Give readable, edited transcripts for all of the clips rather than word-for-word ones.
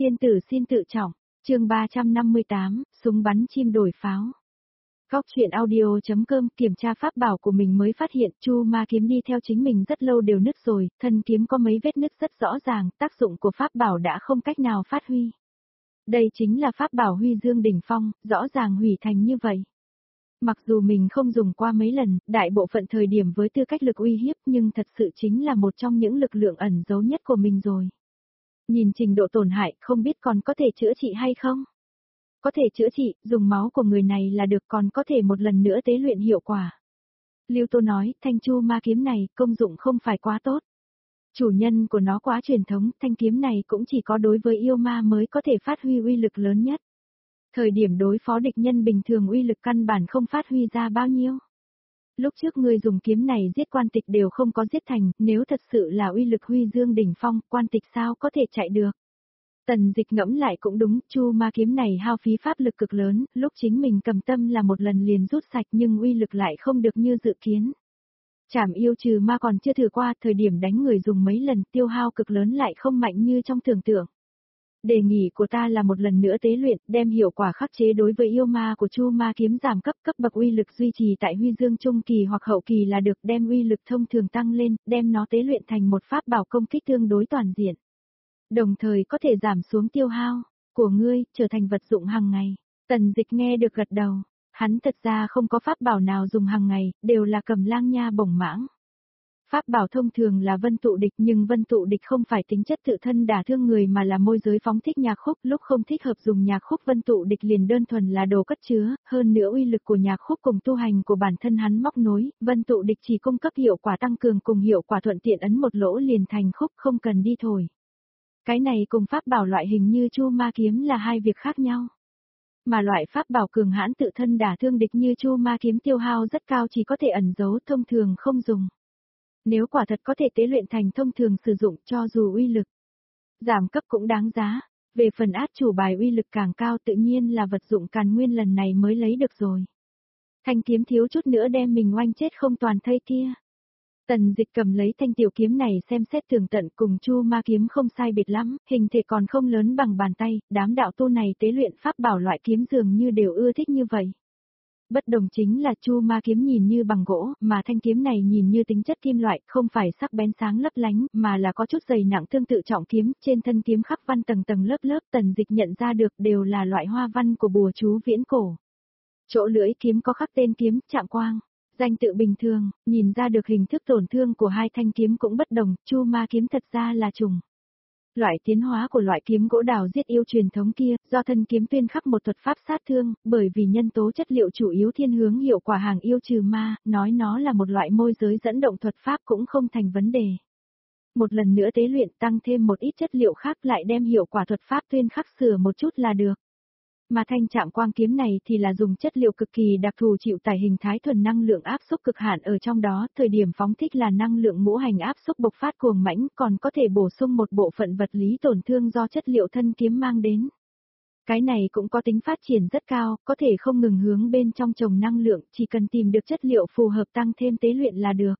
Tiên tử xin tự trọng, chương 358, súng bắn chim đổi pháo. Góc chuyện audio.com kiểm tra pháp bảo của mình mới phát hiện chu ma kiếm đi theo chính mình rất lâu đều nứt rồi, thân kiếm có mấy vết nứt rất rõ ràng, tác dụng của pháp bảo đã không cách nào phát huy. Đây chính là pháp bảo Huy Dương đỉnh phong, rõ ràng hủy thành như vậy. Mặc dù mình không dùng qua mấy lần, đại bộ phận thời điểm với tư cách lực uy hiếp nhưng thật sự chính là một trong những lực lượng ẩn giấu nhất của mình rồi. Nhìn trình độ tổn hại không biết còn có thể chữa trị hay không? Có thể chữa trị, dùng máu của người này là được, còn có thể một lần nữa tế luyện hiệu quả. Lưu Tô nói, thanh chu ma kiếm này công dụng không phải quá tốt. Chủ nhân của nó quá truyền thống, thanh kiếm này cũng chỉ có đối với yêu ma mới có thể phát huy uy lực lớn nhất. Thời điểm đối phó địch nhân bình thường uy lực căn bản không phát huy ra bao nhiêu. Lúc trước ngươi dùng kiếm này giết quan tịch đều không có giết thành, nếu thật sự là uy lực Huy Dương đỉnh phong, quan tịch sao có thể chạy được. Tần Dịch ngẫm lại cũng đúng, chu ma kiếm này hao phí pháp lực cực lớn, lúc chính mình cầm tâm là một lần liền rút sạch nhưng uy lực lại không được như dự kiến. Trảm yêu trừ ma còn chưa thử qua, thời điểm đánh người dùng mấy lần tiêu hao cực lớn lại không mạnh như trong tưởng tượng. Đề nghị của ta là một lần nữa tế luyện, đem hiệu quả khắc chế đối với yêu ma của chu ma kiếm giảm cấp bậc uy lực duy trì tại Huy Dương trung kỳ hoặc hậu kỳ là được, đem uy lực thông thường tăng lên, đem nó tế luyện thành một pháp bảo công kích tương đối toàn diện. Đồng thời có thể giảm xuống tiêu hao của ngươi, trở thành vật dụng hàng ngày. Tần Dịch nghe được gật đầu, hắn thật ra không có pháp bảo nào dùng hàng ngày, đều là cầm lang nha bổng mãng. Pháp bảo thông thường là vân tụ địch nhưng vân tụ địch không phải tính chất tự thân đả thương người mà là môi giới phóng thích nhạc khúc, lúc không thích hợp dùng nhạc khúc vân tụ địch liền đơn thuần là đồ cất chứa, hơn nữa uy lực của nhạc khúc cùng tu hành của bản thân hắn móc nối, vân tụ địch chỉ cung cấp hiệu quả tăng cường cùng hiệu quả thuận tiện ấn một lỗ liền thành khúc không cần đi thổi. Cái này cùng pháp bảo loại hình như chu ma kiếm là hai việc khác nhau. Mà loại pháp bảo cường hãn tự thân đả thương địch như chu ma kiếm tiêu hao rất cao chỉ có thể ẩn giấu thông thường không dùng. Nếu quả thật có thể tế luyện thành thông thường sử dụng cho dù uy lực giảm cấp cũng đáng giá. Về phần át chủ bài uy lực càng cao tự nhiên là vật dụng càn nguyên lần này mới lấy được rồi. Thanh kiếm thiếu chút nữa đem mình oanh chết không toàn thây kia. Tần Dịch cầm lấy thanh tiểu kiếm này xem xét tường tận cùng chu ma kiếm không sai biệt lắm, hình thể còn không lớn bằng bàn tay, đám đạo tu này tế luyện pháp bảo loại kiếm dường như đều ưa thích như vậy. Bất đồng chính là chu ma kiếm nhìn như bằng gỗ, mà thanh kiếm này nhìn như tính chất kim loại, không phải sắc bén sáng lấp lánh, mà là có chút dày nặng tương tự trọng kiếm, trên thân kiếm khắc văn tầng tầng lớp lớp, Tần Dịch nhận ra được đều là loại hoa văn của bùa chú viễn cổ. Chỗ lưỡi kiếm có khắc tên kiếm, Trạm Quang. Danh tự bình thường, nhìn ra được hình thức tổn thương của hai thanh kiếm cũng bất đồng, chu ma kiếm thật ra là trùng. Loại tiến hóa của loại kiếm gỗ đào giết yêu truyền thống kia, do thân kiếm tuyên khắc một thuật pháp sát thương, bởi vì nhân tố chất liệu chủ yếu thiên hướng hiệu quả hàng yêu trừ ma, nói nó là một loại môi giới dẫn động thuật pháp cũng không thành vấn đề. Một lần nữa tế luyện tăng thêm một ít chất liệu khác lại đem hiệu quả thuật pháp tuyên khắc sửa một chút là được. Mà thanh Trạm Quang kiếm này thì là dùng chất liệu cực kỳ đặc thù chịu tải hình thái thuần năng lượng áp xúc cực hạn ở trong đó, thời điểm phóng thích là năng lượng ngũ hành áp xúc bộc phát cuồng mãnh, còn có thể bổ sung một bộ phận vật lý tổn thương do chất liệu thân kiếm mang đến. Cái này cũng có tính phát triển rất cao, có thể không ngừng hướng bên trong trồng năng lượng, chỉ cần tìm được chất liệu phù hợp tăng thêm tế luyện là được.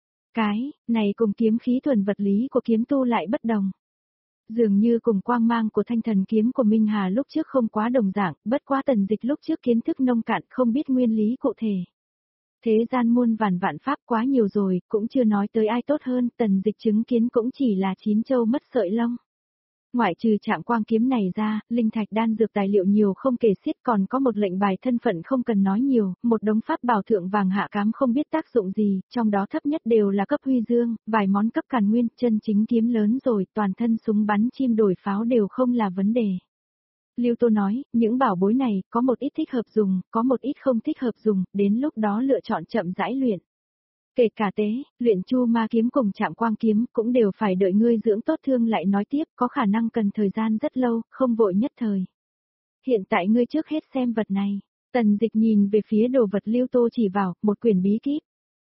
Cái này cùng kiếm khí thuần vật lý của kiếm tu lại bất đồng. Dường như cùng quang mang của thanh thần kiếm của Minh Hà lúc trước không quá đồng dạng, bất quá Tần Dịch lúc trước kiến thức nông cạn không biết nguyên lý cụ thể. Thế gian muôn vàn vạn pháp quá nhiều rồi, cũng chưa nói tới ai tốt hơn, Tần Dịch chứng kiến cũng chỉ là chín châu mất sợi lông. Ngoại trừ Trạm Quang kiếm này ra, linh thạch đan dược tài liệu nhiều không kể xiết, còn có một lệnh bài thân phận không cần nói nhiều, một đống pháp bảo thượng vàng hạ cám không biết tác dụng gì, trong đó thấp nhất đều là cấp Huy Dương, vài món cấp càn nguyên, chân chính kiếm lớn rồi, toàn thân súng bắn chim đổi pháo đều không là vấn đề. Lưu Tô nói, những bảo bối này, có một ít thích hợp dùng, có một ít không thích hợp dùng, đến lúc đó lựa chọn chậm rãi luyện. Kể cả tế, luyện chu ma kiếm cùng Trạm Quang kiếm cũng đều phải đợi ngươi dưỡng tốt thương lại nói tiếp, có khả năng cần thời gian rất lâu, không vội nhất thời. Hiện tại ngươi trước hết xem vật này. Tần Dịch nhìn về phía đồ vật Lưu Tô chỉ vào, một quyển bí kíp.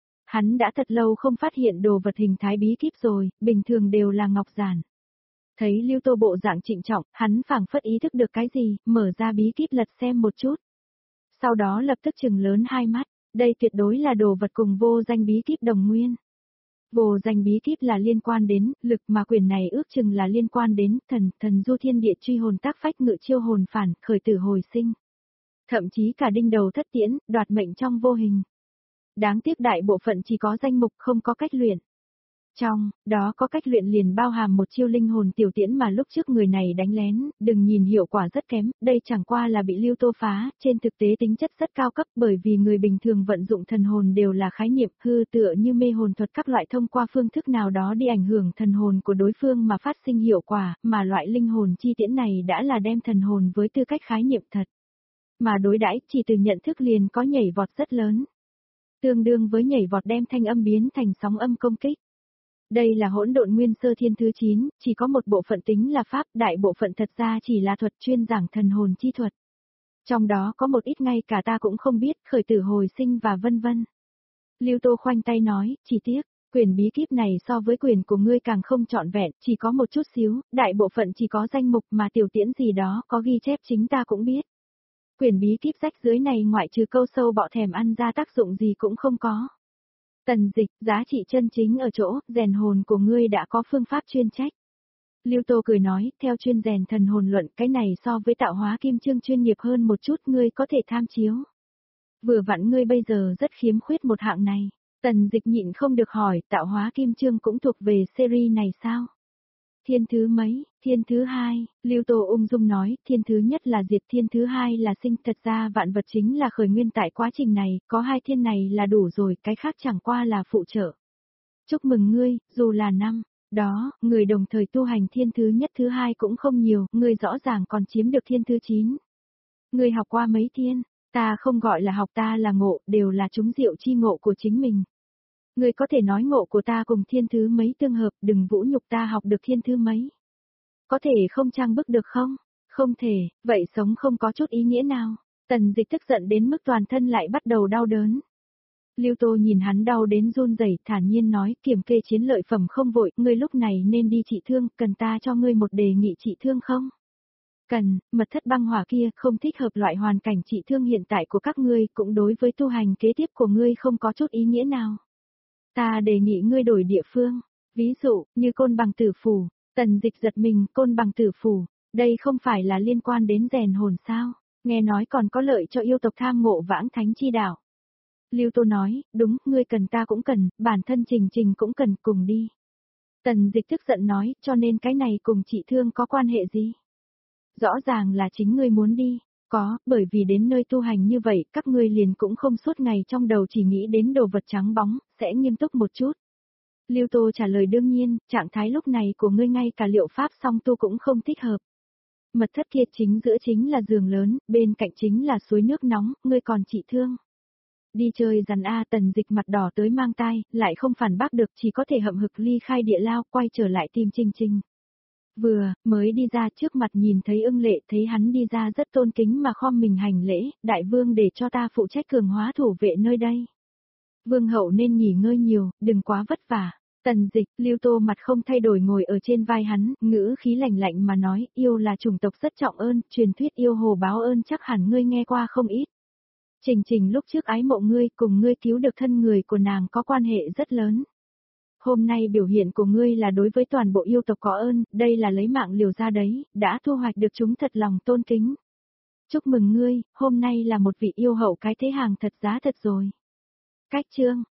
Hắn đã thật lâu không phát hiện đồ vật hình thái bí kíp rồi, bình thường đều là ngọc giản. Thấy Lưu Tô bộ dạng trịnh trọng, hắn phảng phất ý thức được cái gì, mở ra bí kíp lật xem một chút. Sau đó lập tức trừng lớn hai mắt. Đây tuyệt đối là đồ vật cùng vô danh bí kíp đồng nguyên. Vô danh bí kíp là liên quan đến lực mà quyền này ước chừng là liên quan đến thần du thiên địa truy hồn tác phách ngự chiêu hồn phản, khởi tử hồi sinh. Thậm chí cả đinh đầu thất tiễn, đoạt mệnh trong vô hình. Đáng tiếc đại bộ phận chỉ có danh mục không có cách luyện. Trong đó có cách luyện liền bao hàm một chiêu linh hồn tiểu tiễn mà lúc trước người này đánh lén, đừng nhìn hiệu quả rất kém, đây chẳng qua là bị Lưu Tô phá, trên thực tế tính chất rất cao cấp bởi vì người bình thường vận dụng thần hồn đều là khái niệm hư tựa như mê hồn thuật các loại thông qua phương thức nào đó đi ảnh hưởng thần hồn của đối phương mà phát sinh hiệu quả, mà loại linh hồn chi tiễn này đã là đem thần hồn với tư cách khái niệm thật. Mà đối đãi chỉ từ nhận thức liền có nhảy vọt rất lớn. Tương đương với nhảy vọt đem thanh âm biến thành sóng âm công kích. Đây là hỗn độn nguyên sơ thiên thứ 9, chỉ có một bộ phận tính là pháp, đại bộ phận thật ra chỉ là thuật chuyên giảng thần hồn chi thuật. Trong đó có một ít ngay cả ta cũng không biết, khởi tử hồi sinh và vân vân. Lưu Tô khoanh tay nói, chỉ tiếc, quyền bí kíp này so với quyền của ngươi càng không trọn vẹn, chỉ có một chút xíu, đại bộ phận chỉ có danh mục mà tiểu tiễn gì đó có ghi chép chính ta cũng biết. Quyền bí kíp rách dưới này ngoại trừ câu sâu bọ thèm ăn ra tác dụng gì cũng không có. Tần Dịch, giá trị chân chính ở chỗ, rèn hồn của ngươi đã có phương pháp chuyên trách. Lưu Tô cười nói, theo chuyên rèn thần hồn luận, cái này so với tạo hóa kim chương chuyên nghiệp hơn một chút ngươi có thể tham chiếu. Vừa vặn ngươi bây giờ rất khiếm khuyết một hạng này. Tần Dịch nhịn không được hỏi, tạo hóa kim chương cũng thuộc về series này sao? Thiên thứ mấy, thiên thứ 2, Lưu Tô ung dung nói, thiên thứ nhất là diệt, thiên thứ 2 là sinh, thật ra vạn vật chính là khởi nguyên tại quá trình này, có 2 thiên này là đủ rồi, cái khác chẳng qua là phụ trợ. Chúc mừng ngươi, dù là năm, đó, người đồng thời tu hành thiên thứ nhất thứ 2 cũng không nhiều, ngươi rõ ràng còn chiếm được thiên thứ 9. Ngươi học qua mấy thiên, ta không gọi là học, ta là ngộ, đều là chúng diệu chi ngộ của chính mình. Ngươi có thể nói ngộ của ta cùng thiên thứ mấy tương hợp, đừng vũ nhục ta học được thiên thứ mấy. Có thể không trang bức được không? Không thể, vậy sống không có chút ý nghĩa nào. Tần Dịch tức giận đến mức toàn thân lại bắt đầu đau đớn. Lưu Tô nhìn hắn đau đến run rẩy, thản nhiên nói, kiểm kê chiến lợi phẩm không vội, ngươi lúc này nên đi trị thương, cần ta cho ngươi một đề nghị trị thương không? Cần, mật thất băng hỏa kia không thích hợp loại hoàn cảnh trị thương hiện tại của các ngươi, cũng đối với tu hành kế tiếp của ngươi không có chút ý nghĩa nào. Ta đề nghị ngươi đổi địa phương, ví dụ, như Côn Bằng Tử Phủ. Tần Dịch giật mình, Côn Bằng Tử Phủ, đây không phải là liên quan đến rèn hồn sao, nghe nói còn có lợi cho yêu tộc tham ngộ vãng thánh chi đạo. Lưu Tô nói, đúng, ngươi cần ta cũng cần, bản thân Trình cũng cần, cùng đi. Tần Dịch tức giận nói, cho nên cái này cùng chị thương có quan hệ gì? Rõ ràng là chính ngươi muốn đi. Có, bởi vì đến nơi tu hành như vậy, các ngươi liền cũng không suốt ngày trong đầu chỉ nghĩ đến đồ vật trắng bóng, sẽ nghiêm túc một chút. Lưu Tô trả lời đương nhiên, trạng thái lúc này của ngươi ngay cả liệu pháp song tu cũng không thích hợp. Mật thất kia chính giữa chính là giường lớn, bên cạnh chính là suối nước nóng, ngươi còn trị thương. Đi chơi rắn a. Tần Dịch mặt đỏ tới mang tai, lại không phản bác được, chỉ có thể hậm hực ly khai địa lao, quay trở lại tìm Trình. Vừa, mới đi ra trước mặt nhìn thấy Ưng Lệ, thấy hắn đi ra rất tôn kính mà khom mình hành lễ, đại vương để cho ta phụ trách cường hóa thủ vệ nơi đây. Vương hậu nên nghỉ ngơi nhiều, đừng quá vất vả. Tần Dịch, Lưu Tô mặt không thay đổi ngồi ở trên vai hắn, ngữ khí lạnh lạnh mà nói, yêu là chủng tộc rất trọng ơn, truyền thuyết yêu hồ báo ơn chắc hẳn ngươi nghe qua không ít. Trình lúc trước ái mộ ngươi, cùng ngươi cứu được thân người của nàng có quan hệ rất lớn. Hôm nay biểu hiện của ngươi là đối với toàn bộ yêu tộc có ơn, đây là lấy mạng liều ra đấy, đã thu hoạch được chúng thật lòng tôn kính. Chúc mừng ngươi, hôm nay là một vị yêu hậu cái thế hàng thật giá thật rồi. Cách chương